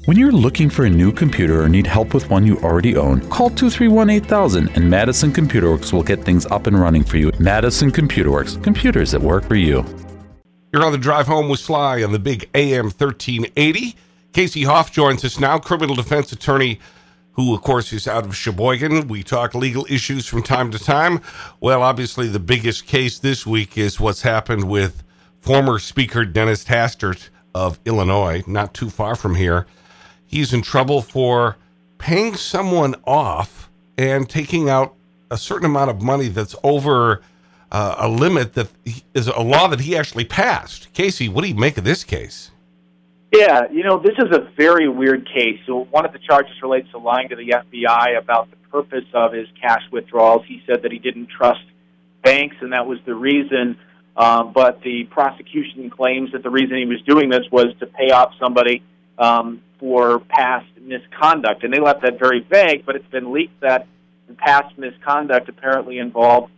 When you're looking for a new computer or need help with one you already own, call 231-8000 and Madison Computer Works will get things up and running for you. Madison Computer Works, computers that work for you. You're on the drive home with Sly on the big AM 1380. Casey Hoff joins us now, criminal defense attorney who, of course, is out of Sheboygan. We talk legal issues from time to time. Well, obviously, the biggest case this week is what's happened with former Speaker Dennis Hastert of Illinois, not too far from here. He's in trouble for paying someone off and taking out a certain amount of money that's over a limit that is a law that he actually passed. Casey, what do you make of this case? Yeah, this is a very weird case. So one of the charges relates to lying to the FBI about the purpose of his cash withdrawals. He said that he didn't trust banks, and that was the reason. But the prosecution claims that the reason he was doing this was to pay off somebody for past misconduct. And they left that very vague, but it's been leaked that the past misconduct apparently involved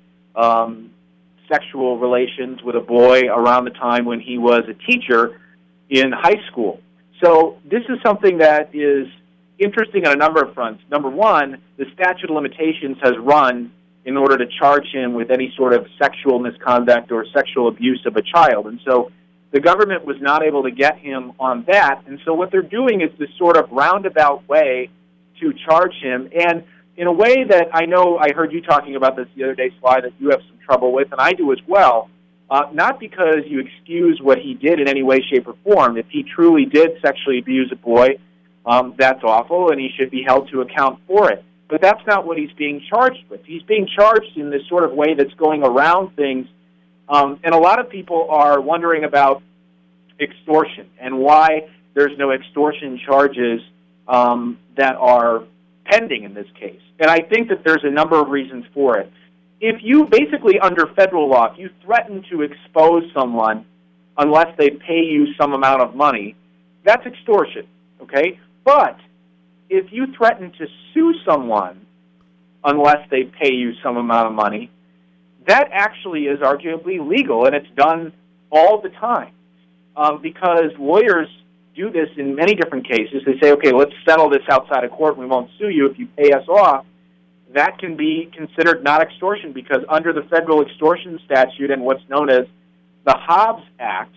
sexual relations with a boy around the time when he was a teacher in high school. So this is something that is interesting on a number of fronts. Number one, the statute of limitations has run in order to charge him with any sort of sexual misconduct or sexual abuse of a child. And so the government was not able to get him on that. And so what they're doing is this sort of roundabout way to charge him. And in a way that I know I heard you talking about this the other day, Sly, that you have some trouble with, and I do as well, not because you excuse what he did in any way, shape, or form. If he truly did sexually abuse a boy, that's awful, and he should be held to account for it. But that's not what he's being charged with. He's being charged in this sort of way that's going around things. And a lot of people are wondering about extortion and why there's no extortion charges that are pending in this case. And I think that there's a number of reasons for it. If you basically, under federal law, if you threaten to expose someone unless they pay you some amount of money, that's extortion, okay? But if you threaten to sue someone unless they pay you some amount of money, that actually is arguably legal, and it's done all the time because lawyers do this in many different cases. They say, okay, let's settle this outside of court. We won't sue you if you pay us off. That can be considered not extortion because under the federal extortion statute and what's known as the Hobbs Act,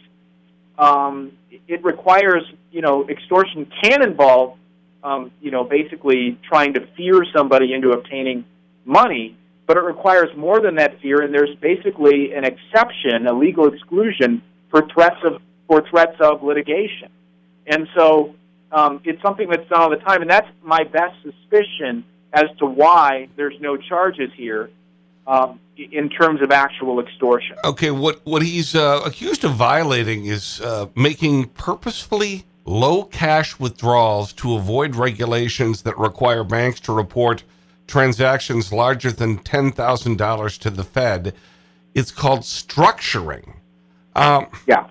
it requires, extortion can involve, basically trying to fear somebody into obtaining money, but it requires more than that fear, and there's basically an exception, a legal exclusion for threats of litigation. And so it's something that's done all the time, and that's my best suspicion as to why there's no charges here in terms of actual extortion. Okay, what he's accused of violating is making purposefully low cash withdrawals to avoid regulations that require banks to report transactions larger than $10,000 to the Fed. It's called structuring. Yeah.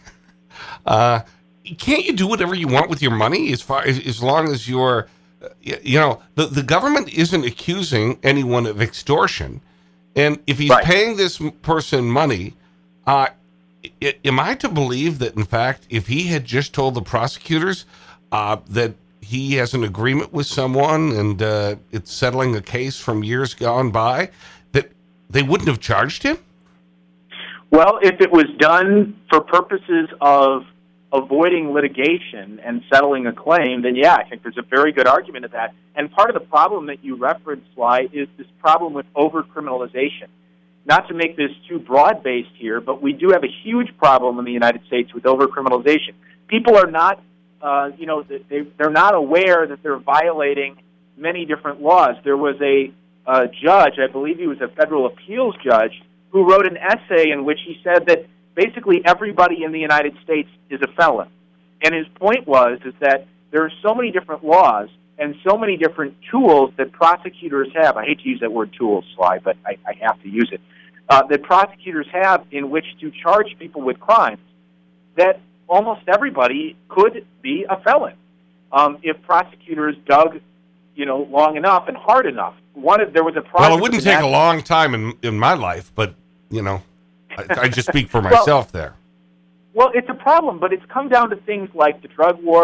Can't you do whatever you want with your money as long as you're, the government isn't accusing anyone of extortion. And if he's paying this person money, am I to believe that, in fact, if he had just told the prosecutors that he has an agreement with someone and it's settling a case from years gone by, that they wouldn't have charged him? Well, if it was done for purposes of avoiding litigation and settling a claim, then yeah, I think there's a very good argument of that. And part of the problem that you referenced, Sly, is this problem with over-criminalization. Not to make this too broad-based here, but we do have a huge problem in the United States with over-criminalization. People are not, they're not aware that they're violating many different laws. There was a judge, I believe he was a federal appeals judge, who wrote an essay in which he said that basically everybody in the United States is a felon. And his point was that there are so many different laws and so many different tools that prosecutors have. I hate to use that word tools, Sly, but I have to use it. That prosecutors have in which to charge people with crimes, that almost everybody could be a felon if prosecutors dug, long enough and hard enough. There was a project. Well, it wouldn't take a long time in my life, but I just speak for myself there. Well, it's a problem, but it's come down to things like the drug war,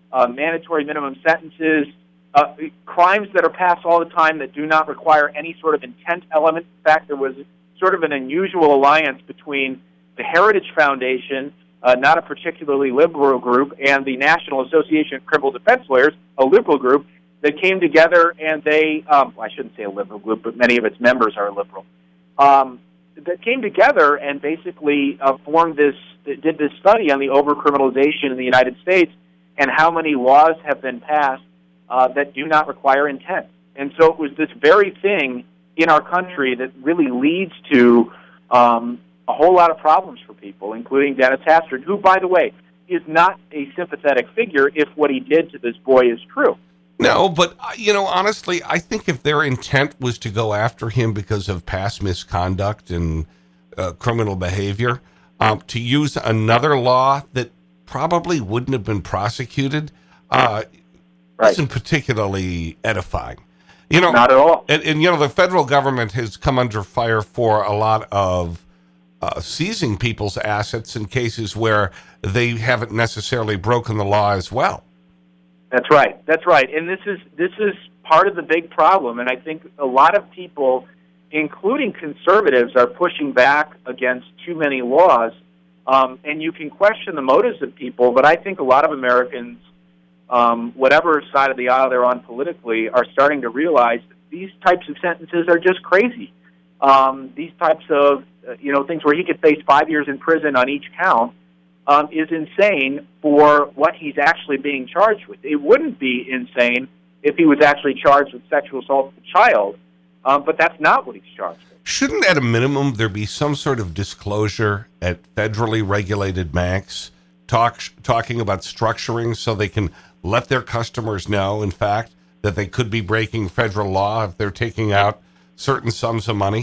mandatory minimum sentences, crimes that are passed all the time that do not require any sort of intent element. In fact, there was sort of an unusual alliance between the Heritage Foundation, not a particularly liberal group, and the National Association of Criminal Defense Lawyers, a liberal group, that came together, and they, I shouldn't say a liberal group, but many of its members are liberal, that came together and basically did this study on the overcriminalization in the United States and how many laws have been passed that do not require intent. And so it was this very thing in our country that really leads to a whole lot of problems for people, including Dennis Hastert, who, by the way, is not a sympathetic figure if what he did to this boy is true. No, but, honestly, I think if their intent was to go after him because of past misconduct and criminal behavior, to use another law that probably wouldn't have been prosecuted isn't particularly edifying. Not at all. And the federal government has come under fire for a lot of seizing people's assets in cases where they haven't necessarily broken the law as well. That's right. And this is part of the big problem. And I think a lot of people, including conservatives, are pushing back against too many laws. And you can question the motives of people, but I think a lot of Americans, whatever side of the aisle they're on politically, are starting to realize that these types of sentences are just crazy. These types of things where he could face 5 years in prison on each count is insane for what he's actually being charged with. It wouldn't be insane if he was actually charged with sexual assault of a child, but that's not what he's charged with. Shouldn't, at a minimum, there be some sort of disclosure at federally regulated banks talking about structuring so they can let their customers know, in fact, that they could be breaking federal law if they're taking out certain sums of money?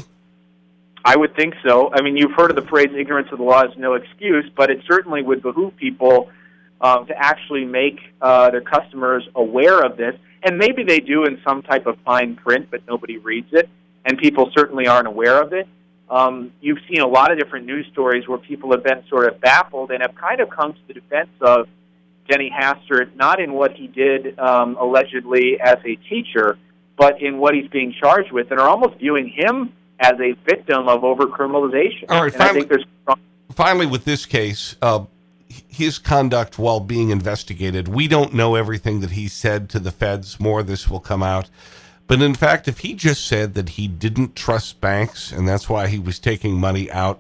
I would think so. I mean, you've heard of the phrase ignorance of the law is no excuse, but it certainly would behoove people to actually make their customers aware of this. And maybe they do in some type of fine print, but nobody reads it, and people certainly aren't aware of it. You've seen a lot of different news stories where people have been sort of baffled and have kind of come to the defense of Denny Hastert, not in what he did allegedly as a teacher, but in what he's being charged with, and are almost viewing him as a victim of overcriminalization. All right, and I think finally, with this case, his conduct while being investigated, we don't know everything that he said to the feds. More of this will come out. But in fact, if he just said that he didn't trust banks and that's why he was taking money out,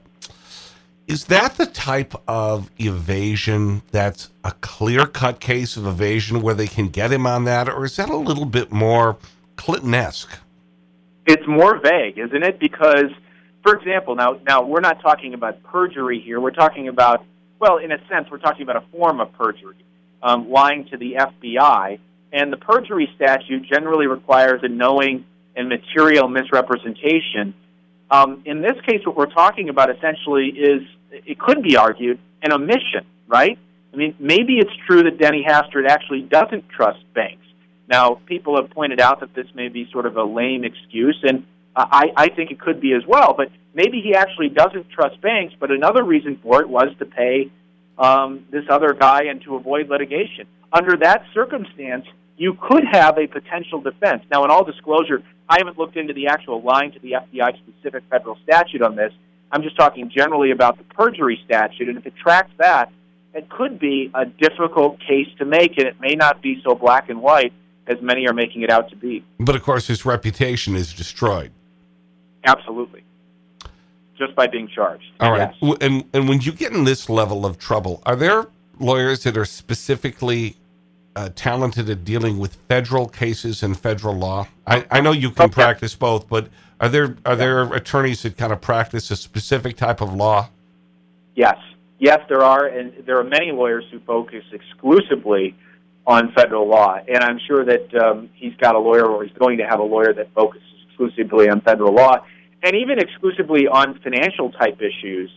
is that the type of evasion that's a clear-cut case of evasion where they can get him on that, or is that a little bit more Clinton-esque? It's more vague, isn't it? Because, for example, now we're not talking about perjury here. We're talking about, well, in a sense, we're talking about a form of perjury, lying to the FBI. And the perjury statute generally requires a knowing and material misrepresentation. In this case, what we're talking about essentially is, it could be argued, an omission, right? I mean, maybe it's true that Denny Hastert actually doesn't trust banks. Now, people have pointed out that this may be sort of a lame excuse, and I think it could be as well, but maybe he actually doesn't trust banks, but another reason for it was to pay this other guy and to avoid litigation. Under that circumstance, you could have a potential defense. Now, in all disclosure, I haven't looked into the actual lying to the FBI-specific federal statute on this. I'm just talking generally about the perjury statute, and if it tracks that, it could be a difficult case to make, and it may not be so black and white as many are making it out to be. But, of course, his reputation is destroyed. Absolutely. Just by being charged. All right. Yes. And when you get in this level of trouble, are there lawyers that are specifically talented at dealing with federal cases and federal law? I know you can practice both, but are there attorneys that kind of practice a specific type of law? Yes. Yes, there are, and there are many lawyers who focus exclusively on federal law, and I'm sure that he's got a lawyer, or he's going to have a lawyer that focuses exclusively on federal law, and even exclusively on financial-type issues,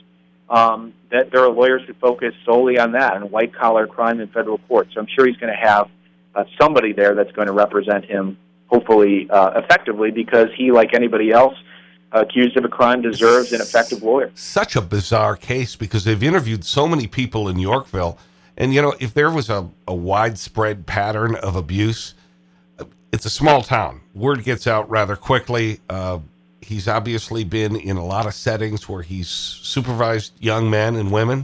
that there are lawyers who focus solely on that, on white-collar crime in federal court. So I'm sure he's going to have somebody there that's going to represent him, hopefully effectively, because he, like anybody else accused of a crime, deserves an effective lawyer. Such a bizarre case, because they've interviewed so many people in Yorkville, And, if there was a widespread pattern of abuse, it's a small town. Word gets out rather quickly. He's obviously been in a lot of settings where he's supervised young men and women.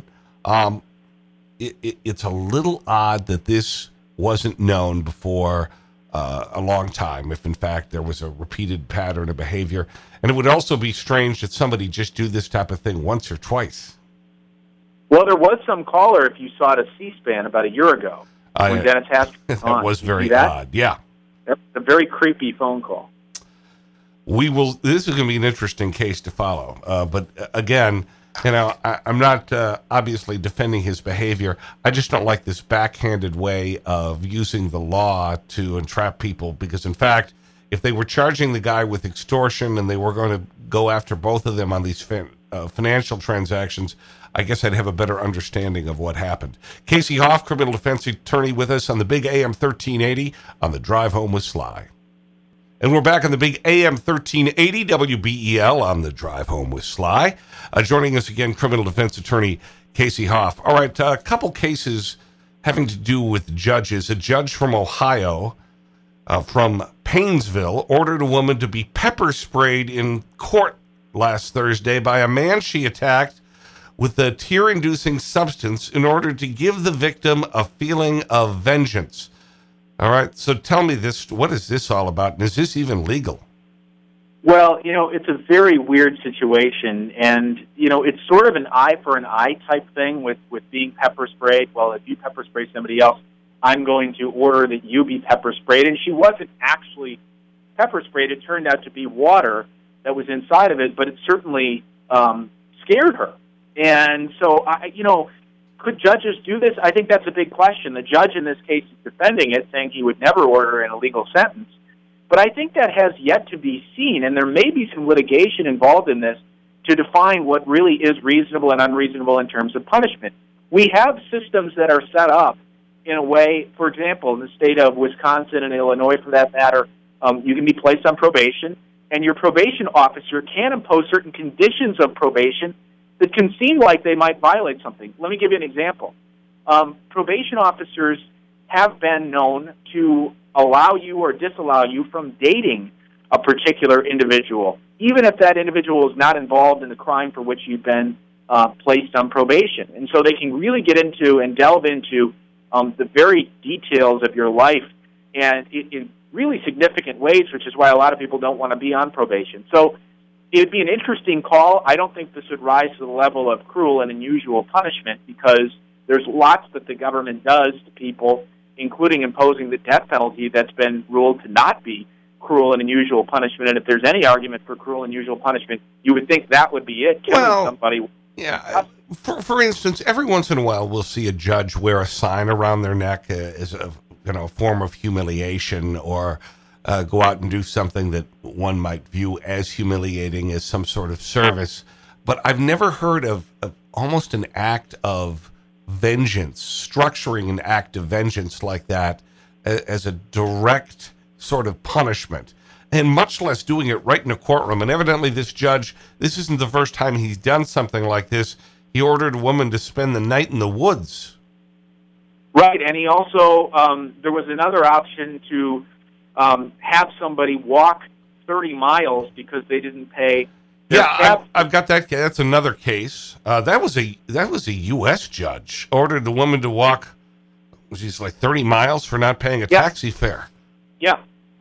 It's a little odd that this wasn't known before a long time, if in fact there was a repeated pattern of behavior. And it would also be strange that somebody just do this type of thing once or twice. Well, there was some caller, if you saw it at C-SPAN about a year ago, when Dennis Hastert was on. That was very odd, yeah. That's a very creepy phone call. This is going to be an interesting case to follow. But again, I'm not obviously defending his behavior. I just don't like this backhanded way of using the law to entrap people, because in fact, if they were charging the guy with extortion and they were going to go after both of them on these financial transactions, I guess I'd have a better understanding of what happened. Casey Hoff, criminal defense attorney, with us on the big AM 1380 on the Drive Home with Sly. And we're back on the big AM 1380 WBEL on the Drive Home with Sly. Joining us again, criminal defense attorney Casey Hoff. All right, a couple cases having to do with judges. A judge from Ohio, from Paynesville, ordered a woman to be pepper sprayed in court last Thursday by a man she attacked with a tear-inducing substance in order to give the victim a feeling of vengeance. All right, so tell me this, what is this all about, and is this even legal? Well, it's a very weird situation, and, it's sort of an eye for an eye type thing with being pepper sprayed. Well, if you pepper spray somebody else, I'm going to order that you be pepper sprayed. And she wasn't actually pepper sprayed. It turned out to be water that was inside of it, but it certainly scared her. And so, could judges do this? I think that's a big question. The judge in this case is defending it, saying he would never order an illegal sentence. But I think that has yet to be seen, and there may be some litigation involved in this to define what really is reasonable and unreasonable in terms of punishment. We have systems that are set up in a way, for example, in the state of Wisconsin and Illinois, for that matter, you can be placed on probation, and your probation officer can impose certain conditions of probation that can seem like they might violate something. Let me give you an example. Probation officers have been known to allow you or disallow you from dating a particular individual, even if that individual is not involved in the crime for which you've been placed on probation. And so they can really get into and delve into the very details of your life and in really significant ways, which is why a lot of people don't want to be on probation. So it would be an interesting call. I don't think this would rise to the level of cruel and unusual punishment, because there's lots that the government does to people, including imposing the death penalty that's been ruled to not be cruel and unusual punishment. And if there's any argument for cruel and unusual punishment, you would think that would be it, killing somebody. Yeah. For instance, every once in a while we'll see a judge wear a sign around their neck as a form of humiliation, or go out and do something that one might view as humiliating as some sort of service. But I've never heard of almost an act of vengeance, structuring an act of vengeance like that as a direct sort of punishment, and much less doing it right in a courtroom. And evidently this judge, this isn't the first time he's done something like this. He ordered a woman to spend the night in the woods. Right, and he also, there was another option to have somebody walk 30 miles because they didn't pay. Yeah, I've got that. That's another case. That was a U.S. judge ordered the woman to walk, she's like 30 miles for not paying a taxi fare. Yeah.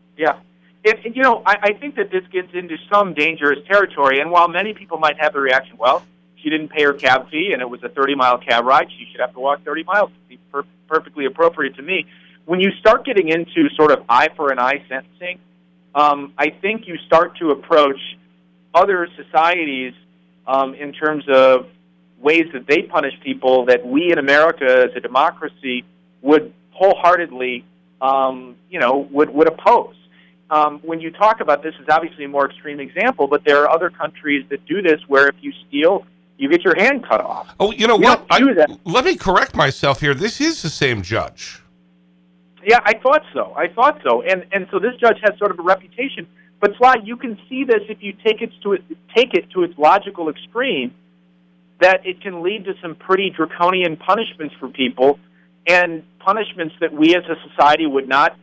I think that this gets into some dangerous territory, and while many people might have the reaction, well, she didn't pay her cab fee and it was a 30-mile cab ride, she should have to walk 30 miles. It would be perfectly appropriate to me. When you start getting into sort of eye for an eye sentencing, I think you start to approach other societies in terms of ways that they punish people that we in America as a democracy would wholeheartedly, would oppose. When you talk about this, is obviously a more extreme example, but there are other countries that do this where if you steal, you get your hand cut off. Oh, you know what? Let me correct myself here. This is the same judge. Yeah, I thought so. And so this judge has sort of a reputation. But Sly, you can see this if you take it to its logical extreme, that it can lead to some pretty draconian punishments for people and punishments that we as a society would not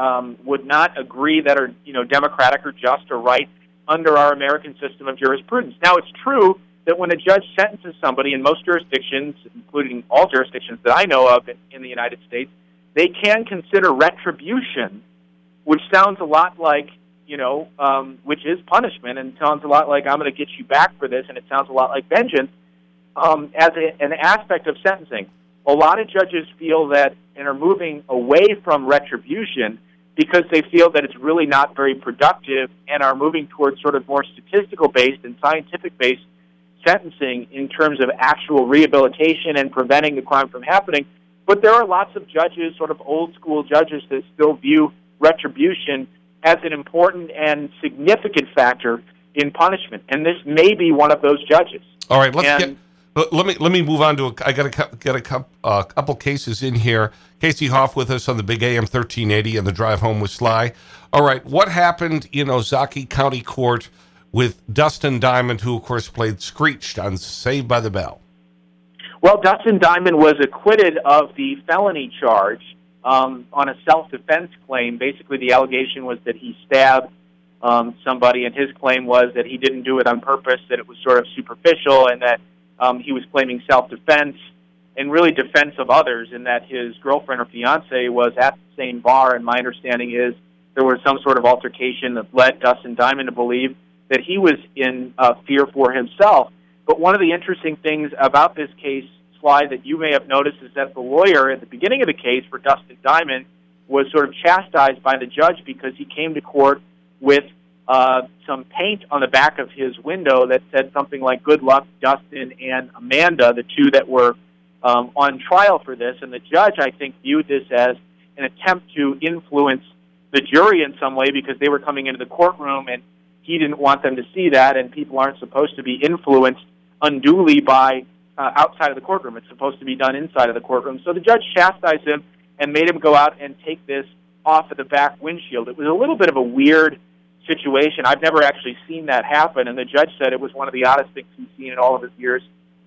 agree that are, democratic or just or right under our American system of jurisprudence. Now, it's true that when a judge sentences somebody in most jurisdictions, including all jurisdictions that I know of in the United States, they can consider retribution, which sounds a lot like, which is punishment, and sounds a lot like I'm going to get you back for this, and it sounds a lot like vengeance, as an aspect of sentencing. A lot of judges feel that and are moving away from retribution because they feel that it's really not very productive and are moving towards sort of more statistical-based and scientific-based sentencing in terms of actual rehabilitation and preventing the crime from happening. But there are lots of judges, sort of old-school judges, that still view retribution as an important and significant factor in punishment. And this may be one of those judges. All right, let me move on to I got to get a couple cases in here. Casey Hoff with us on the Big AM 1380 and the Drive Home with Sly. All right, what happened in Ozaukee County Court with Dustin Diamond, who of course played Screech on Saved by the Bell? Well, Dustin Diamond was acquitted of the felony charge on a self-defense claim. Basically, the allegation was that he stabbed somebody, and his claim was that he didn't do it on purpose, that it was sort of superficial, and that he was claiming self-defense and really defense of others, and that his girlfriend or fiancée was at the same bar, and my understanding is there was some sort of altercation that led Dustin Diamond to believe that he was in fear for himself. But one of the interesting things about this case, Sly, that you may have noticed is that the lawyer at the beginning of the case for Dustin Diamond was sort of chastised by the judge because he came to court with some paint on the back of his window that said something like, "Good luck, Dustin and Amanda," the two that were on trial for this. And the judge, I think, viewed this as an attempt to influence the jury in some way because they were coming into the courtroom and he didn't want them to see that, and people aren't supposed to be influenced unduly by outside of the courtroom. It's supposed to be done inside of the courtroom. So the judge chastised him and made him go out and take this off of the back windshield. It was a little bit of a weird situation. I've never actually seen that happen, and the judge said it was one of the oddest things he's seen in all of his years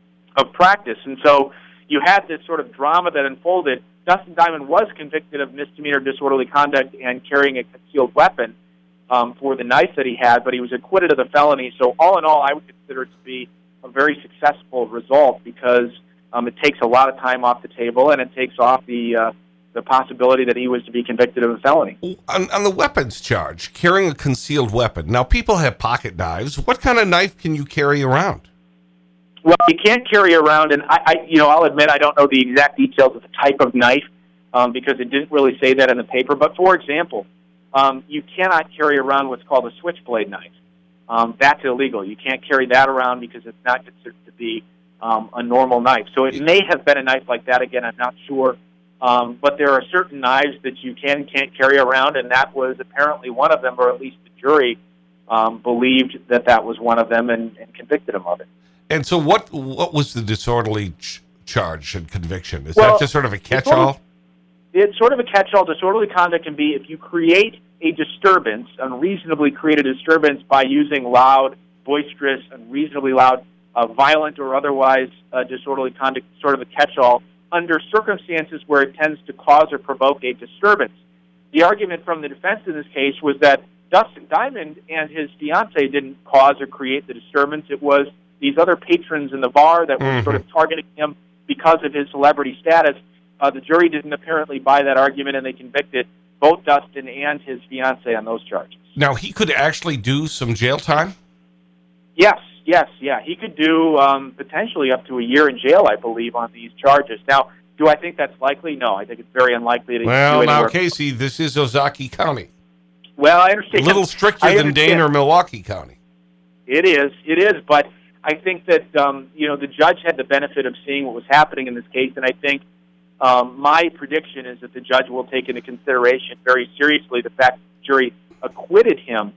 of practice. And so you had this sort of drama that unfolded. Dustin Diamond was convicted of misdemeanor disorderly conduct and carrying a concealed weapon for the knife that he had, but he was acquitted of the felony. So all in all, I would consider it to be a very successful result because it takes a lot of time off the table, and it takes off the possibility that he was to be convicted of a felony. On the weapons charge, carrying a concealed weapon. Now, people have pocket knives. What kind of knife can you carry around? Well, you can't carry around, and I'll admit I don't know the exact details of the type of knife because it didn't really say that in the paper. But for example, you cannot carry around what's called a switchblade knife. That's illegal. You can't carry that around because it's not considered to be a normal knife. So it may have been a knife like that. Again, I'm not sure. But there are certain knives that you can't carry around, and that was apparently one of them, or at least the jury believed that was one of them and convicted him of it. And so what was the disorderly charge and conviction? Is that just sort of a catch-all? It's sort of a catch-all. Disorderly conduct can be if you create a disturbance, unreasonably create a disturbance by using loud, boisterous, unreasonably loud, violent or otherwise disorderly conduct, sort of a catch-all, under circumstances where it tends to cause or provoke a disturbance. The argument from the defense in this case was that Dustin Diamond and his fiancée didn't cause or create the disturbance. It was these other patrons in the bar that were sort of targeting him because of his celebrity status. The jury didn't apparently buy that argument, and they convicted both Dustin and his fiancée on those charges. Now, he could actually do some jail time? Yes. He could do potentially up to a year in jail, I believe, on these charges. Now, do I think that's likely? No, I think it's very unlikely that he could do anywhere. Now, Casey, this is Ozaukee County. Well, I understand. A little stricter than Dane or Milwaukee County. It is, but I think that, the judge had the benefit of seeing what was happening in this case, and I think my prediction is that the judge will take into consideration very seriously the fact that the jury acquitted him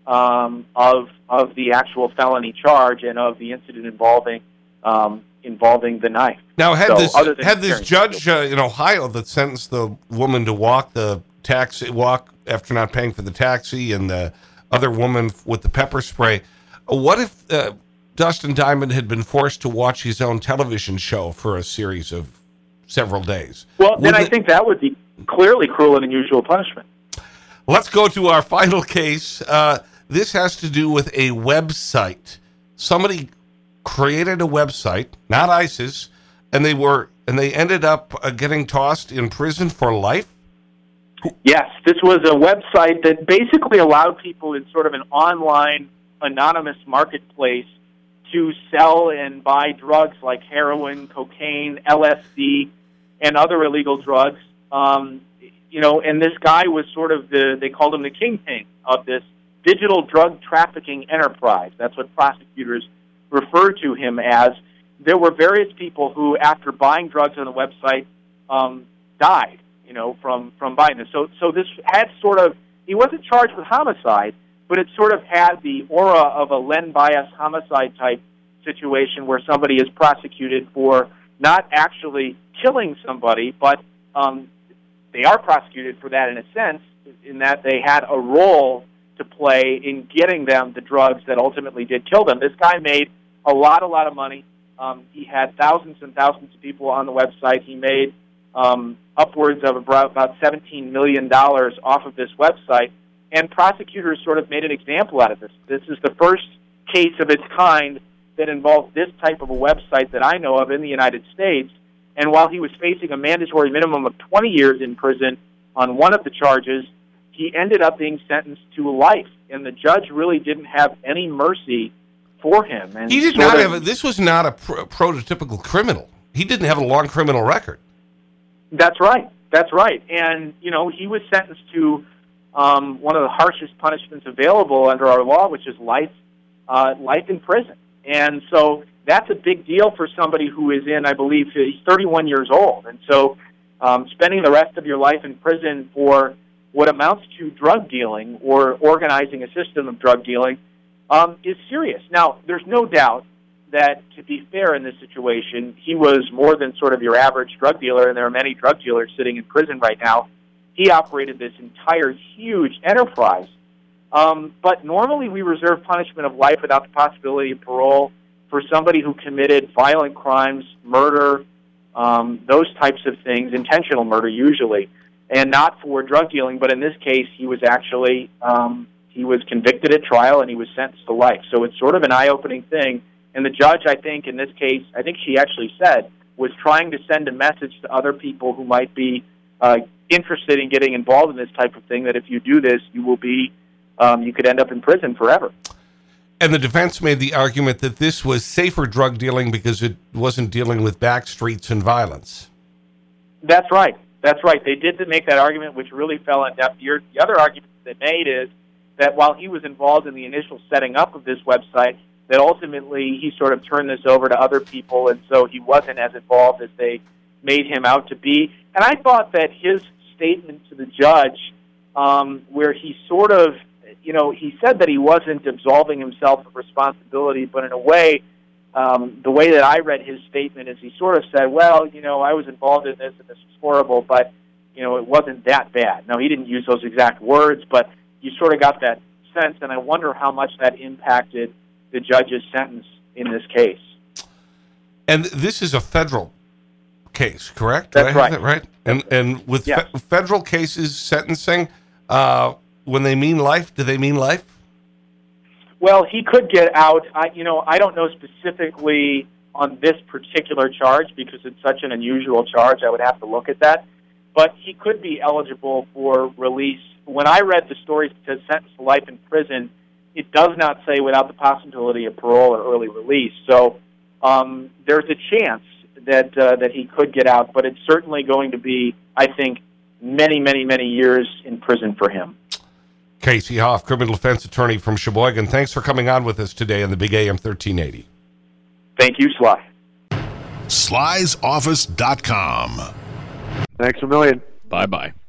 of the actual felony charge and of the incident involving the knife. Now, had this judge in Ohio that sentenced the woman to walk after not paying for the taxi, and the other woman with the pepper spray, what if Dustin Diamond had been forced to watch his own television show for a series of several days. Well, then I think that would be clearly cruel and unusual punishment. Let's go to our final case. This has to do with a website. Somebody created a website, not ISIS, and they ended up getting tossed in prison for life? Yes, this was a website that basically allowed people in sort of an online anonymous marketplace to sell and buy drugs like heroin, cocaine, LSD, and other illegal drugs. And this guy was sort of they called him the kingpin of this digital drug trafficking enterprise. That's what prosecutors refer to him as. There were various people who, after buying drugs on the website, died, from buying this. So this had sort of, he wasn't charged with homicide, but it sort of had the aura of a Len Bias homicide type situation where somebody is prosecuted for not actually killing somebody, but they are prosecuted for that in a sense, in that they had a role to play in getting them the drugs that ultimately did kill them. This guy made a lot of money. He had thousands and thousands of people on the website. He made upwards of about $17 million off of this website, and prosecutors sort of made an example out of this. This is the first case of its kind that involves this type of a website that I know of in the United States. And while he was facing a mandatory minimum of 20 years in prison on one of the charges, he ended up being sentenced to life, and the judge really didn't have any mercy for him. And he did not have this was not a prototypical criminal. He didn't have a long criminal record. That's right. And, he was sentenced to one of the harshest punishments available under our law, which is life in prison. And so that's a big deal for somebody who is I believe, he's 31 years old. And so spending the rest of your life in prison for what amounts to drug dealing or organizing a system of drug dealing is serious. Now, there's no doubt that, to be fair in this situation, he was more than sort of your average drug dealer, and there are many drug dealers sitting in prison right now. He operated this entire huge enterprise. But normally we reserve punishment of life without the possibility of parole for somebody who committed violent crimes, murder, those types of things, intentional murder usually, and not for drug dealing. But in this case, he was actually he was convicted at trial and he was sentenced to life. So it's sort of an eye-opening thing. And the judge, I think, in this case, I think she actually said, was trying to send a message to other people who might be interested in getting involved in this type of thing, that if you do this, you will be, you could end up in prison forever. And the defense made the argument that this was safer drug dealing because it wasn't dealing with back streets and violence. That's right. They did make that argument, which really fell on deaf ears. The other argument they made is that while he was involved in the initial setting up of this website, that ultimately he sort of turned this over to other people, and so he wasn't as involved as they made him out to be. And I thought that his statement to the judge, where he sort of, he said that he wasn't absolving himself of responsibility, but in a way, the way that I read his statement is he sort of said, well, I was involved in this, and this was horrible, but, it wasn't that bad. Now, he didn't use those exact words, but you sort of got that sense, and I wonder how much that impacted the judge's sentence in this case. And this is a federal case, correct? That's right. Right? And with federal cases, sentencing, when they mean life, do they mean life? Well, he could get out. I don't know specifically on this particular charge because it's such an unusual charge. I would have to look at that. But he could be eligible for release. When I read the stories, it says sentenced to life in prison. It does not say without the possibility of parole or early release. So there's a chance that he could get out, but it's certainly going to be, I think, many, many, many years in prison for him. Casey Hoff, criminal defense attorney from Sheboygan. Thanks for coming on with us today on the Big AM 1380. Thank you, Sly. Sly'sOffice.com. Thanks a million. Bye-bye.